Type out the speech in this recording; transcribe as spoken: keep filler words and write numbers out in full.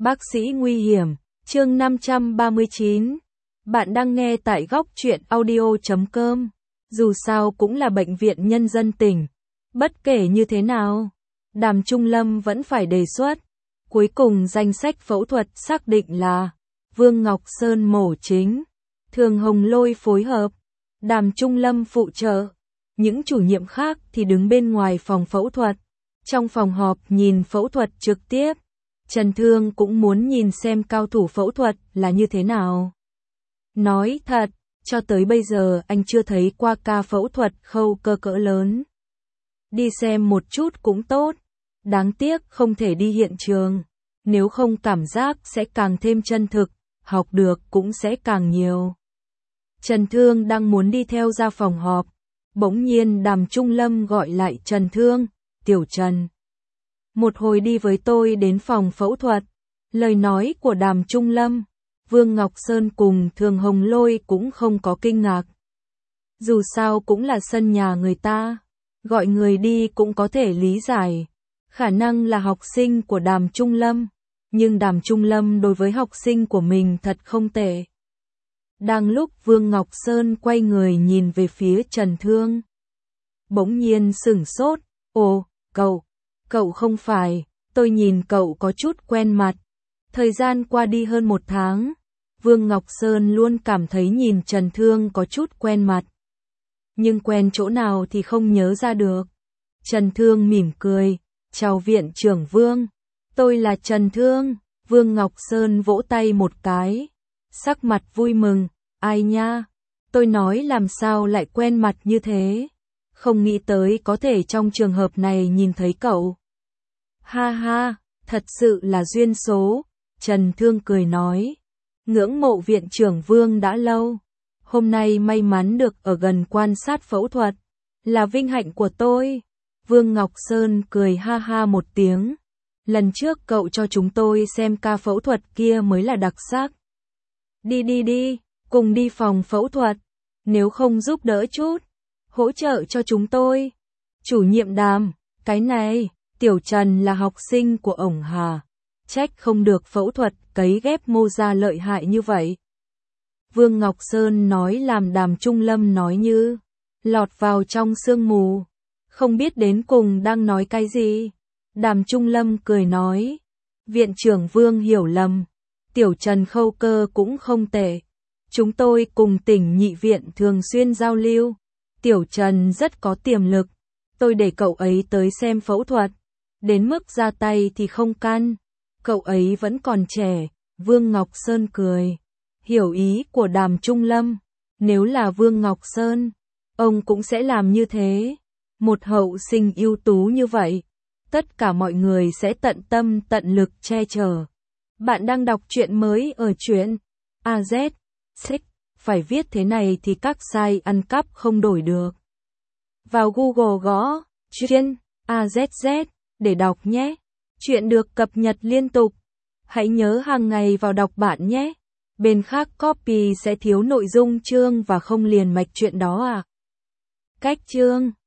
Bác sĩ nguy hiểm, chương năm trăm ba mươi chín. Bạn đang nghe tại góc truyện audio chấm com. Dù sao cũng là bệnh viện nhân dân tỉnh. Bất kể như thế nào, Đàm Trung Lâm vẫn phải đề xuất. Cuối cùng danh sách phẫu thuật xác định là Vương Ngọc Sơn mổ chính, Thường Hồng Lôi phối hợp, Đàm Trung Lâm phụ trợ. Những chủ nhiệm khác thì đứng bên ngoài phòng phẫu thuật. Trong phòng họp nhìn phẫu thuật trực tiếp. Trần Thương cũng muốn nhìn xem cao thủ phẫu thuật là như thế nào. Nói thật, cho tới bây giờ anh chưa thấy qua ca phẫu thuật khâu cơ cỡ lớn. Đi xem một chút cũng tốt. Đáng tiếc không thể đi hiện trường. Nếu không cảm giác sẽ càng thêm chân thực, học được cũng sẽ càng nhiều. Trần Thương đang muốn đi theo ra phòng họp. Bỗng nhiên Đàm Trung Lâm gọi lại Trần Thương, Tiểu Trần. Một hồi đi với tôi đến phòng phẫu thuật. Lời nói của Đàm Trung Lâm, Vương Ngọc Sơn cùng Thường Hồng Lôi cũng không có kinh ngạc. Dù sao cũng là sân nhà người ta, gọi người đi cũng có thể lý giải. Khả năng là học sinh của Đàm Trung Lâm, nhưng Đàm Trung Lâm đối với học sinh của mình thật không tệ. Đang lúc Vương Ngọc Sơn quay người nhìn về phía Trần Thương, bỗng nhiên sửng sốt, ồ, cậu, cậu không phải, tôi nhìn cậu có chút quen mặt. Thời gian qua đi hơn một tháng, Vương Ngọc Sơn luôn cảm thấy nhìn Trần Thương có chút quen mặt. Nhưng quen chỗ nào thì không nhớ ra được. Trần Thương mỉm cười, chào viện trưởng Vương, tôi là Trần Thương. Vương Ngọc Sơn vỗ tay một cái, sắc mặt vui mừng, ai nha, tôi nói làm sao lại quen mặt như thế, không nghĩ tới có thể trong trường hợp này nhìn thấy cậu. Ha ha, thật sự là duyên số, Trần Thương cười nói, ngưỡng mộ viện trưởng Vương đã lâu, hôm nay may mắn được ở gần quan sát phẫu thuật, là vinh hạnh của tôi. Vương Ngọc Sơn cười ha ha một tiếng, lần trước cậu cho chúng tôi xem ca phẫu thuật kia mới là đặc sắc. Đi đi đi, cùng đi phòng phẫu thuật, nếu không giúp đỡ chút, hỗ trợ cho chúng tôi. Chủ nhiệm Đàm, cái này, Tiểu Trần là học sinh của ổng hà, trách không được phẫu thuật cấy ghép mô da lợi hại như vậy. Vương Ngọc Sơn nói làm Đàm Trung Lâm nói như lọt vào trong sương mù, không biết đến cùng đang nói cái gì. Đàm Trung Lâm cười nói, viện trưởng Vương hiểu lầm, Tiểu Trần khâu cơ cũng không tệ. Chúng tôi cùng tỉnh nhị viện thường xuyên giao lưu, Tiểu Trần rất có tiềm lực, tôi để cậu ấy tới xem phẫu thuật, đến mức ra tay thì không can, cậu ấy vẫn còn trẻ. Vương Ngọc Sơn cười, hiểu ý của Đàm Trung Lâm, nếu là Vương Ngọc Sơn, ông cũng sẽ làm như thế. Một hậu sinh ưu tú như vậy, tất cả mọi người sẽ tận tâm tận lực che chở. Bạn đang đọc truyện mới ở truyện a zét, xích, phải viết thế này thì các site ăn cắp không đổi được. Vào Google gõ truyện a zét zét để đọc nhé. Truyện được cập nhật liên tục. Hãy nhớ hàng ngày vào đọc bạn nhé. Bên khác copy sẽ thiếu nội dung chương và không liền mạch truyện đó à. Cách chương